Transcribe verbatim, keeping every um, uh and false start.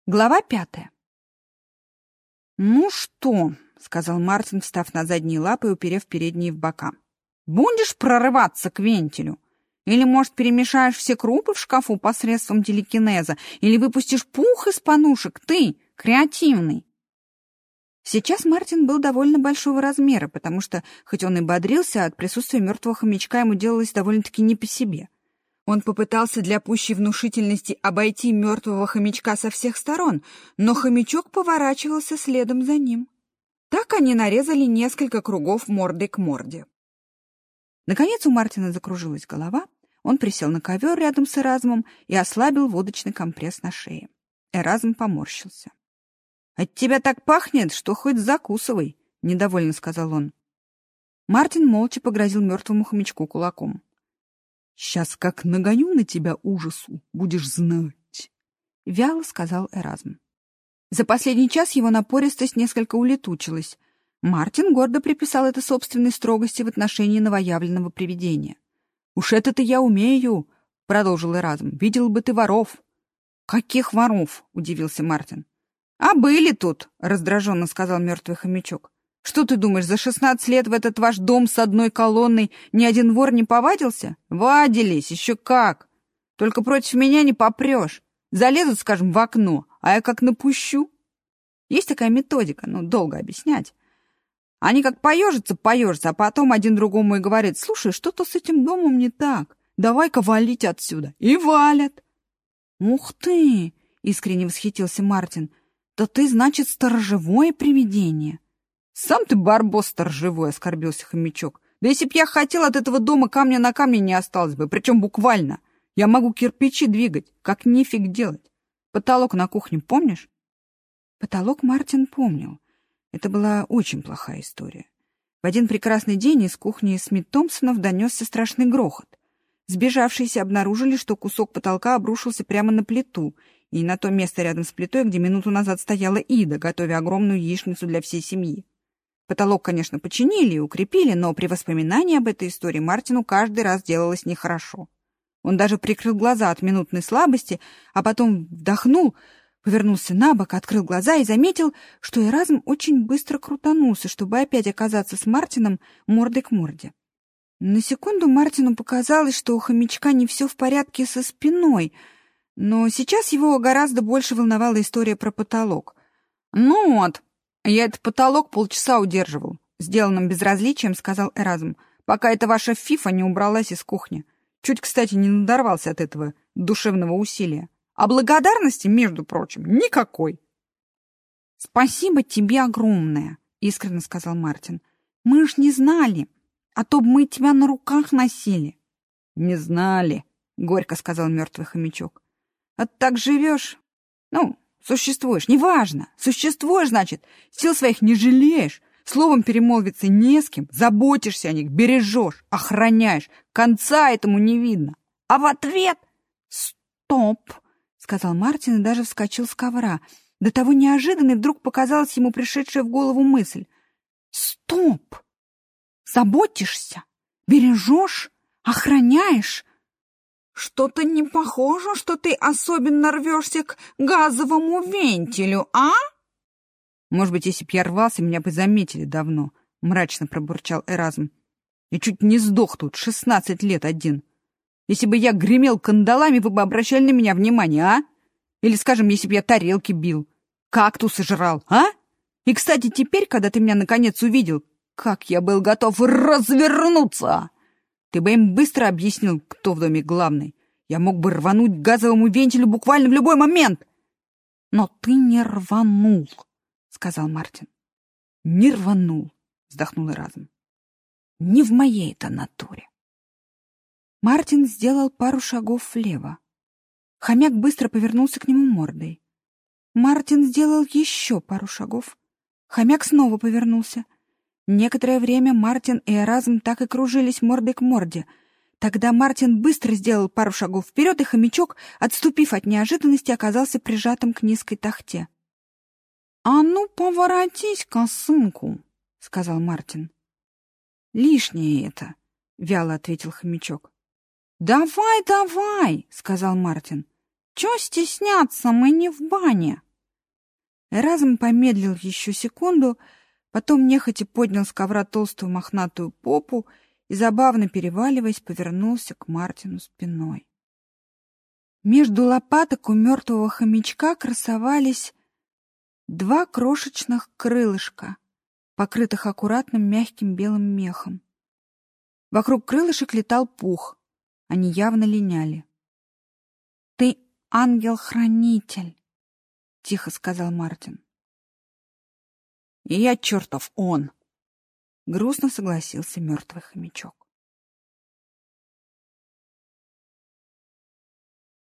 Глава пятая. «Ну что?» — сказал Мартин, встав на задние лапы и уперев передние в бока. «Будешь прорываться к вентилю? Или, может, перемешаешь все крупы в шкафу посредством телекинеза? Или выпустишь пух из понушек? Ты, креативный!» Сейчас Мартин был довольно большого размера, потому что, хоть он и бодрился, от присутствия мертвого хомячка ему делалось довольно-таки не по себе. Он попытался для пущей внушительности обойти мертвого хомячка со всех сторон, но хомячок поворачивался следом за ним. Так они нарезали несколько кругов мордой к морде. Наконец у Мартина закружилась голова, он присел на ковер рядом с Эразмом и ослабил водочный компресс на шее. Эразм поморщился. «От тебя так пахнет, что хоть закусывай», — недовольно сказал он. Мартин молча погрозил мертвому хомячку кулаком. «Сейчас как нагоню на тебя ужасу, будешь знать», — вяло сказал Эразм. За последний час его напористость несколько улетучилась. Мартин гордо приписал это собственной строгости в отношении новоявленного привидения. «Уж это-то я умею», — продолжил Эразм. «Видел бы ты воров». «Каких воров?» — удивился Мартин. «А были тут», — раздраженно сказал мертвый хомячок. «Что ты думаешь, за шестнадцать лет в этот ваш дом с одной колонной ни один вор не повадился? Вадились, еще как! Только против меня не попрешь. Залезут, скажем, в окно, а я как напущу. Есть такая методика, но долго объяснять. Они как поежатся, поежатся, а потом один другому и говорит: слушай, что-то с этим домом не так, давай-ка валить отсюда. И валят». «Ух ты!» — искренне восхитился Мартин. «Да ты, значит, сторожевое привидение». «Сам ты барбос сторожевой», — оскорбился хомячок. «Да если б я хотел, от этого дома камня на камне не осталось бы, причем буквально. Я могу кирпичи двигать, как нифиг делать. Потолок на кухне помнишь?» Потолок Мартин помнил. Это была очень плохая история. В один прекрасный день из кухни Смит Томпсонов донесся страшный грохот. Сбежавшиеся обнаружили, что кусок потолка обрушился прямо на плиту и на то место рядом с плитой, где минуту назад стояла Ида, готовя огромную яичницу для всей семьи. Потолок, конечно, починили и укрепили, но при воспоминании об этой истории Мартину каждый раз делалось нехорошо. Он даже прикрыл глаза от минутной слабости, а потом вдохнул, повернулся на бок, открыл глаза и заметил, что Эразм очень быстро крутанулся, чтобы опять оказаться с Мартином мордой к морде. На секунду Мартину показалось, что у хомячка не все в порядке со спиной, но сейчас его гораздо больше волновала история про потолок. «Ну вот, я этот потолок полчаса удерживал», — сделанным безразличием сказал Эразм, «пока эта ваша фифа не убралась из кухни. Чуть, кстати, не надорвался от этого душевного усилия. А благодарности, между прочим, никакой». «Спасибо тебе огромное», — искренне сказал Мартин. «Мы ж не знали, а то бы мы тебя на руках носили». «Не знали», — горько сказал мертвый хомячок. «А так живешь, ну, существуешь, неважно, существуешь, значит, сил своих не жалеешь, словом перемолвиться не с кем, заботишься о них, бережешь, охраняешь, конца этому не видно. А в ответ...» «Стоп!» — сказал Мартин и даже вскочил с ковра. До того неожиданной вдруг показалась ему пришедшая в голову мысль. «Стоп! Заботишься, бережешь, охраняешь? Что-то не похоже, что ты особенно рвешься к газовому вентилю, а?» «Может быть, если б я рвался, меня бы заметили давно», — мрачно пробурчал Эразм. «Я чуть не сдох тут, шестнадцать лет один. Если бы я гремел кандалами, вы бы обращали на меня внимание, а? Или, скажем, если бы я тарелки бил, кактусы жрал, а? И, кстати, теперь, когда ты меня наконец увидел, как я был готов развернуться! Ты бы им быстро объяснил, кто в доме главный. Я мог бы рвануть к газовому вентилю буквально в любой момент». «Но ты не рванул», — сказал Мартин. «Не рванул», — вздохнул Эразм. «Не в моей-то натуре». Мартин сделал пару шагов влево. Хомяк быстро повернулся к нему мордой. Мартин сделал еще пару шагов. Хомяк снова повернулся. Некоторое время Мартин и Эразм так и кружились мордой к морде. Тогда Мартин быстро сделал пару шагов вперед, и хомячок, отступив от неожиданности, оказался прижатым к низкой тахте. «А ну, поворотись, косынку», — сказал Мартин. «Лишнее это», — вяло ответил хомячок. «Давай, давай», — сказал Мартин. «Чё стесняться, мы не в бане». Эразм помедлил еще секунду, потом нехотя поднял с ковра толстую мохнатую попу и, забавно переваливаясь, повернулся к Мартину спиной. Между лопаток у мертвого хомячка красовались два крошечных крылышка, покрытых аккуратным мягким белым мехом. Вокруг крылышек летал пух, они явно линяли. «Ты ангел-хранитель», — тихо сказал Мартин. «И я чертов он!» — грустно согласился мертвый хомячок.